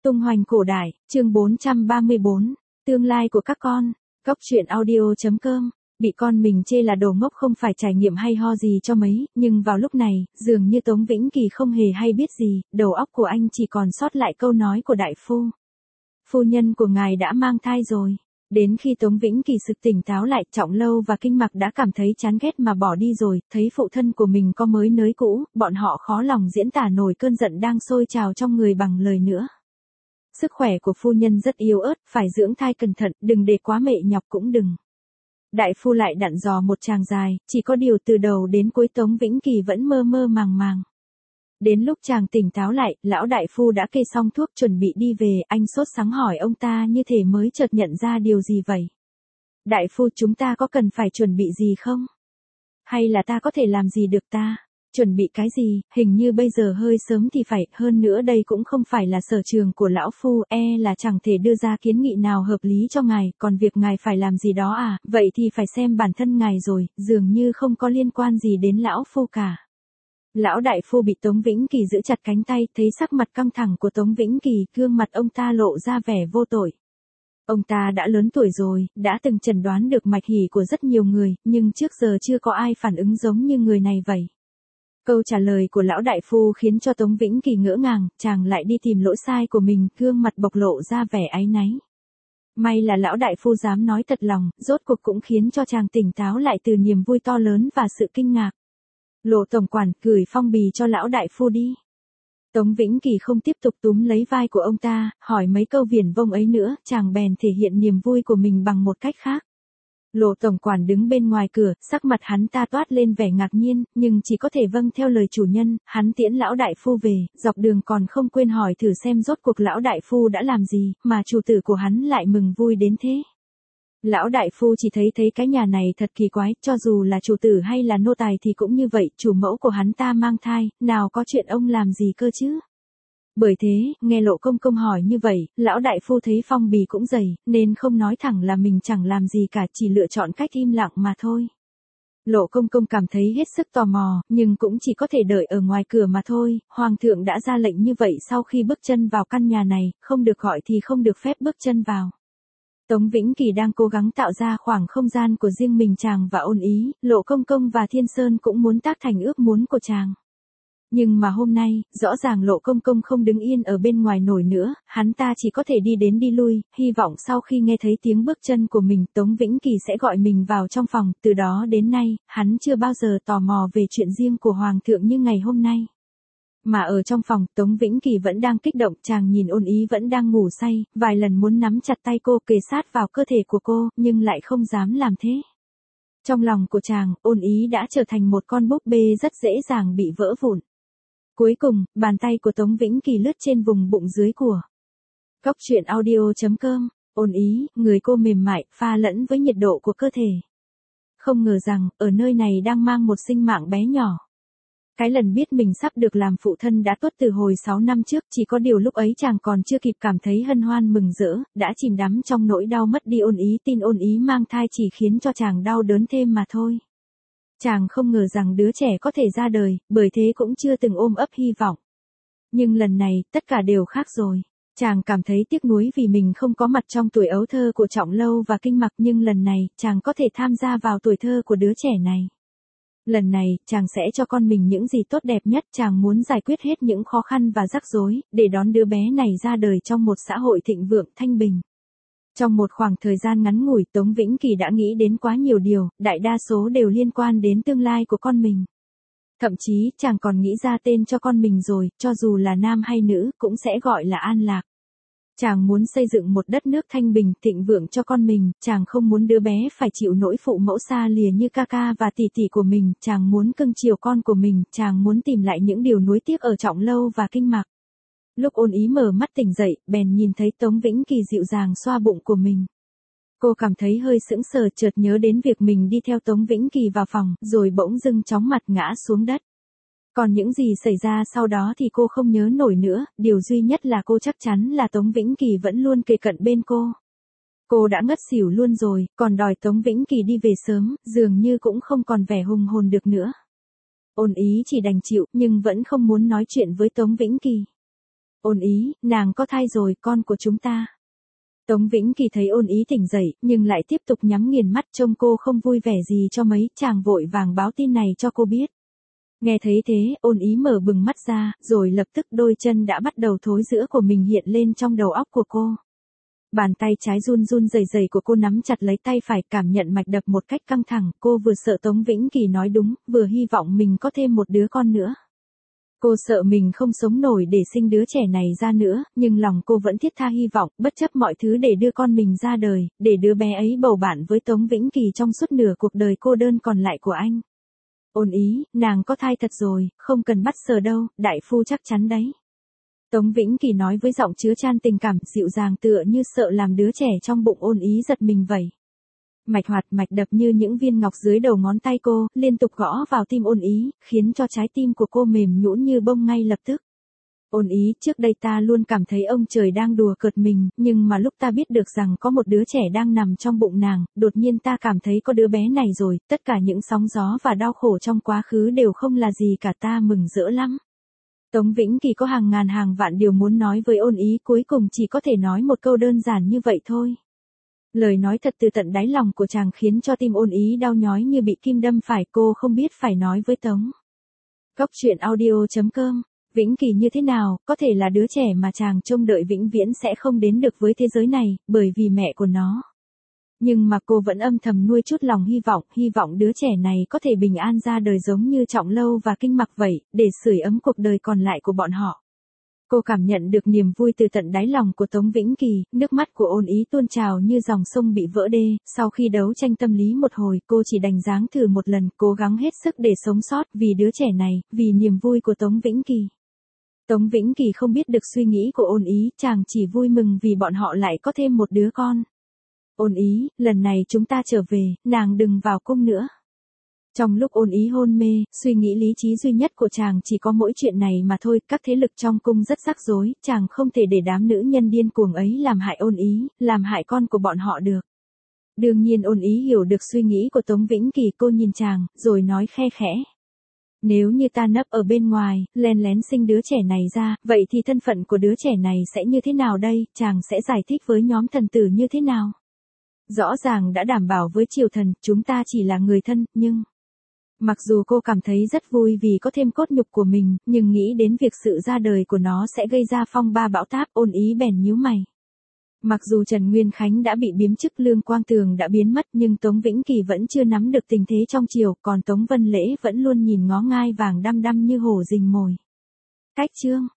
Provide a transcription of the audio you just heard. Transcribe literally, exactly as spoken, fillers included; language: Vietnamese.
Tung hoành cổ đại, chương bốn trăm ba mươi bốn, tương lai của các con, Góc truyện audio.com, bị con mình chê là đồ ngốc không phải trải nghiệm hay ho gì cho mấy, nhưng vào lúc này, dường như Tống Vĩnh Kỳ không hề hay biết gì, đầu óc của anh chỉ còn sót lại câu nói của đại phu. Phu nhân của ngài đã mang thai rồi. Đến khi Tống Vĩnh Kỳ sực tỉnh táo lại, Trọng Lâu và Kinh Mặc đã cảm thấy chán ghét mà bỏ đi rồi, thấy phụ thân của mình có mới nới cũ, bọn họ khó lòng diễn tả nổi cơn giận đang sôi trào trong người bằng lời nữa. Sức khỏe của phu nhân rất yếu ớt, phải dưỡng thai cẩn thận, đừng để quá mệt nhọc cũng đừng. Đại phu lại dặn dò một tràng dài, chỉ có điều từ đầu đến cuối Tống Vĩnh Kỳ vẫn mơ mơ màng màng. Đến lúc chàng tỉnh táo lại, lão đại phu đã kê xong thuốc chuẩn bị đi về, anh sốt sắng hỏi ông ta như thể mới chợt nhận ra điều gì vậy. Đại phu, chúng ta có cần phải chuẩn bị gì không? Hay là ta có thể làm gì được ta? Chuẩn bị cái gì, hình như bây giờ hơi sớm thì phải, hơn nữa đây cũng không phải là sở trường của lão phu, e là chẳng thể đưa ra kiến nghị nào hợp lý cho ngài, còn việc ngài phải làm gì đó à, vậy thì phải xem bản thân ngài rồi, dường như không có liên quan gì đến lão phu cả. Lão đại phu bị Tống Vĩnh Kỳ giữ chặt cánh tay, thấy sắc mặt căng thẳng của Tống Vĩnh Kỳ, gương mặt ông ta lộ ra vẻ vô tội. Ông ta đã lớn tuổi rồi, đã từng chẩn đoán được mạch hỉ của rất nhiều người, nhưng trước giờ chưa có ai phản ứng giống như người này vậy. Câu trả lời của lão đại phu khiến cho Tống Vĩnh Kỳ ngỡ ngàng, chàng lại đi tìm lỗi sai của mình, gương mặt bộc lộ ra vẻ áy náy. May là lão đại phu dám nói thật lòng, rốt cuộc cũng khiến cho chàng tỉnh táo lại từ niềm vui to lớn và sự kinh ngạc. Lộ tổng quản, gửi phong bì cho lão đại phu đi. Tống Vĩnh Kỳ không tiếp tục túm lấy vai của ông ta, hỏi mấy câu viển vông ấy nữa, chàng bèn thể hiện niềm vui của mình bằng một cách khác. Lộ tổng quản đứng bên ngoài cửa, sắc mặt hắn ta toát lên vẻ ngạc nhiên, nhưng chỉ có thể vâng theo lời chủ nhân, hắn tiễn lão đại phu về, dọc đường còn không quên hỏi thử xem rốt cuộc lão đại phu đã làm gì, mà chủ tử của hắn lại mừng vui đến thế. Lão đại phu chỉ thấy thấy cái nhà này thật kỳ quái, cho dù là chủ tử hay là nô tài thì cũng như vậy, chủ mẫu của hắn ta mang thai, nào có chuyện ông làm gì cơ chứ. Bởi thế, nghe Lộ công công hỏi như vậy, lão đại phu thấy phong bì cũng dày, nên không nói thẳng là mình chẳng làm gì cả, chỉ lựa chọn cách im lặng mà thôi. Lộ công công cảm thấy hết sức tò mò, nhưng cũng chỉ có thể đợi ở ngoài cửa mà thôi, hoàng thượng đã ra lệnh như vậy, sau khi bước chân vào căn nhà này, không được gọi thì không được phép bước chân vào. Tống Vĩnh Kỳ đang cố gắng tạo ra khoảng không gian của riêng mình chàng và Ôn Ý, Lộ công công và Thiên Sơn cũng muốn tác thành ước muốn của chàng. Nhưng mà hôm nay, rõ ràng Lộ công công không đứng yên ở bên ngoài nổi nữa, hắn ta chỉ có thể đi đến đi lui, hy vọng sau khi nghe thấy tiếng bước chân của mình, Tống Vĩnh Kỳ sẽ gọi mình vào trong phòng, từ đó đến nay, hắn chưa bao giờ tò mò về chuyện riêng của Hoàng thượng như ngày hôm nay. Mà ở trong phòng, Tống Vĩnh Kỳ vẫn đang kích động, chàng nhìn Ôn Ý vẫn đang ngủ say, vài lần muốn nắm chặt tay cô kề sát vào cơ thể của cô, nhưng lại không dám làm thế. Trong lòng của chàng, Ôn Ý đã trở thành một con búp bê rất dễ dàng bị vỡ vụn. Cuối cùng, bàn tay của Tống Vĩnh Kỳ lướt trên vùng bụng dưới của Góc truyện audio.com, Ôn Ý, người cô mềm mại, pha lẫn với nhiệt độ của cơ thể. Không ngờ rằng, ở nơi này đang mang một sinh mạng bé nhỏ. Cái lần biết mình sắp được làm phụ thân đã tuốt từ hồi sáu năm trước, chỉ có điều lúc ấy chàng còn chưa kịp cảm thấy hân hoan mừng rỡ, đã chìm đắm trong nỗi đau mất đi Ôn Ý, tin Ôn Ý mang thai chỉ khiến cho chàng đau đớn thêm mà thôi. Chàng không ngờ rằng đứa trẻ có thể ra đời, bởi thế cũng chưa từng ôm ấp hy vọng. Nhưng lần này, tất cả đều khác rồi. Chàng cảm thấy tiếc nuối vì mình không có mặt trong tuổi ấu thơ của Trọng Lâu và Kinh Mặc, nhưng lần này, chàng có thể tham gia vào tuổi thơ của đứa trẻ này. Lần này, chàng sẽ cho con mình những gì tốt đẹp nhất, chàng muốn giải quyết hết những khó khăn và rắc rối, để đón đứa bé này ra đời trong một xã hội thịnh vượng, thanh bình. Trong một khoảng thời gian ngắn ngủi, Tống Vĩnh Kỳ đã nghĩ đến quá nhiều điều, đại đa số đều liên quan đến tương lai của con mình. Thậm chí, chàng còn nghĩ ra tên cho con mình rồi, cho dù là nam hay nữ, cũng sẽ gọi là An Lạc. Chàng muốn xây dựng một đất nước thanh bình, thịnh vượng cho con mình, chàng không muốn đứa bé phải chịu nỗi phụ mẫu xa lìa như ca ca và tỷ tỷ của mình, chàng muốn cưng chiều con của mình, chàng muốn tìm lại những điều nuối tiếc ở Trọng Lâu và Kinh Mặc. Lúc Ôn Ý mở mắt tỉnh dậy, bèn nhìn thấy Tống Vĩnh Kỳ dịu dàng xoa bụng của mình. Cô cảm thấy hơi sững sờ, chợt nhớ đến việc mình đi theo Tống Vĩnh Kỳ vào phòng, rồi bỗng dưng chóng mặt ngã xuống đất. Còn những gì xảy ra sau đó thì cô không nhớ nổi nữa, điều duy nhất là cô chắc chắn là Tống Vĩnh Kỳ vẫn luôn kề cận bên cô. Cô đã ngất xỉu luôn rồi, còn đòi Tống Vĩnh Kỳ đi về sớm, dường như cũng không còn vẻ hùng hồn được nữa. Ôn Ý chỉ đành chịu, nhưng vẫn không muốn nói chuyện với Tống Vĩnh Kỳ. Ôn ý, nàng có thai rồi, con của chúng ta. Tống Vĩnh Kỳ thấy Ôn ý tỉnh dậy, nhưng lại tiếp tục nhắm nghiền mắt trông cô không vui vẻ gì cho mấy, chàng vội vàng báo tin này cho cô biết. Nghe thấy thế, Ôn ý mở bừng mắt ra, rồi lập tức đôi chân đã bắt đầu thối rữa của mình hiện lên trong đầu óc của cô. Bàn tay trái run run rẩy rẩy của cô nắm chặt lấy tay phải, cảm nhận mạch đập một cách căng thẳng, cô vừa sợ Tống Vĩnh Kỳ nói đúng, vừa hy vọng mình có thêm một đứa con nữa. Cô sợ mình không sống nổi để sinh đứa trẻ này ra nữa, nhưng lòng cô vẫn thiết tha hy vọng, bất chấp mọi thứ để đưa con mình ra đời, để đứa bé ấy bầu bạn với Tống Vĩnh Kỳ trong suốt nửa cuộc đời cô đơn còn lại của anh. Ôn ý, nàng có thai thật rồi, không cần bắt sờ đâu, đại phu chắc chắn đấy. Tống Vĩnh Kỳ nói với giọng chứa chan tình cảm, dịu dàng tựa như sợ làm đứa trẻ trong bụng Ôn ý giật mình vậy. Mạch hoạt mạch đập như những viên ngọc dưới đầu ngón tay cô, liên tục gõ vào tim Ôn ý, khiến cho trái tim của cô mềm nhũn như bông ngay lập tức. Ôn ý, trước đây ta luôn cảm thấy ông trời đang đùa cợt mình, nhưng mà lúc ta biết được rằng có một đứa trẻ đang nằm trong bụng nàng, đột nhiên ta cảm thấy có đứa bé này rồi, tất cả những sóng gió và đau khổ trong quá khứ đều không là gì cả, ta mừng rỡ lắm. Tống Vĩnh Kỳ có hàng ngàn hàng vạn điều muốn nói với Ôn ý, cuối cùng chỉ có thể nói một câu đơn giản như vậy thôi. Lời nói thật từ tận đáy lòng của chàng khiến cho tim Ôn ý đau nhói như bị kim đâm phải, cô không biết phải nói với Tống. Góc truyện audio chấm com. Vĩnh Kỳ như thế nào, có thể là đứa trẻ mà chàng trông đợi vĩnh viễn sẽ không đến được với thế giới này, bởi vì mẹ của nó. Nhưng mà cô vẫn âm thầm nuôi chút lòng hy vọng, hy vọng đứa trẻ này có thể bình an ra đời giống như Trọng Lâu và Kinh Mặc vậy, để sưởi ấm cuộc đời còn lại của bọn họ. Cô cảm nhận được niềm vui từ tận đáy lòng của Tống Vĩnh Kỳ, nước mắt của Ôn ý tuôn trào như dòng sông bị vỡ đê, sau khi đấu tranh tâm lý một hồi, cô chỉ đành dáng thử một lần, cố gắng hết sức để sống sót vì đứa trẻ này, vì niềm vui của Tống Vĩnh Kỳ. Tống Vĩnh Kỳ không biết được suy nghĩ của Ôn ý, chàng chỉ vui mừng vì bọn họ lại có thêm một đứa con. Ôn ý, lần này chúng ta trở về, nàng đừng vào cung nữa. Trong lúc Ôn ý hôn mê, suy nghĩ lý trí duy nhất của chàng chỉ có mỗi chuyện này mà thôi, các thế lực trong cung rất rắc rối, chàng không thể để đám nữ nhân điên cuồng ấy làm hại Ôn ý, làm hại con của bọn họ được. Đương nhiên Ôn ý hiểu được suy nghĩ của Tống Vĩnh Kỳ, cô nhìn chàng, rồi nói khe khẽ. Nếu như ta nấp ở bên ngoài, len lén sinh đứa trẻ này ra, vậy thì thân phận của đứa trẻ này sẽ như thế nào đây, chàng sẽ giải thích với nhóm thần tử như thế nào? Rõ ràng đã đảm bảo với triều thần, chúng ta chỉ là người thân, nhưng... Mặc dù cô cảm thấy rất vui vì có thêm cốt nhục của mình, nhưng nghĩ đến việc sự ra đời của nó sẽ gây ra phong ba bão táp, Ôn ý bèn nhíu mày. Mặc dù Trần Nguyên Khánh đã bị biếm chức, Lương Quang Tường đã biến mất, nhưng Tống Vĩnh Kỳ vẫn chưa nắm được tình thế trong triều, còn Tống Vân Lễ vẫn luôn nhìn ngó ngai vàng đăm đăm như hổ rình mồi. Cách chương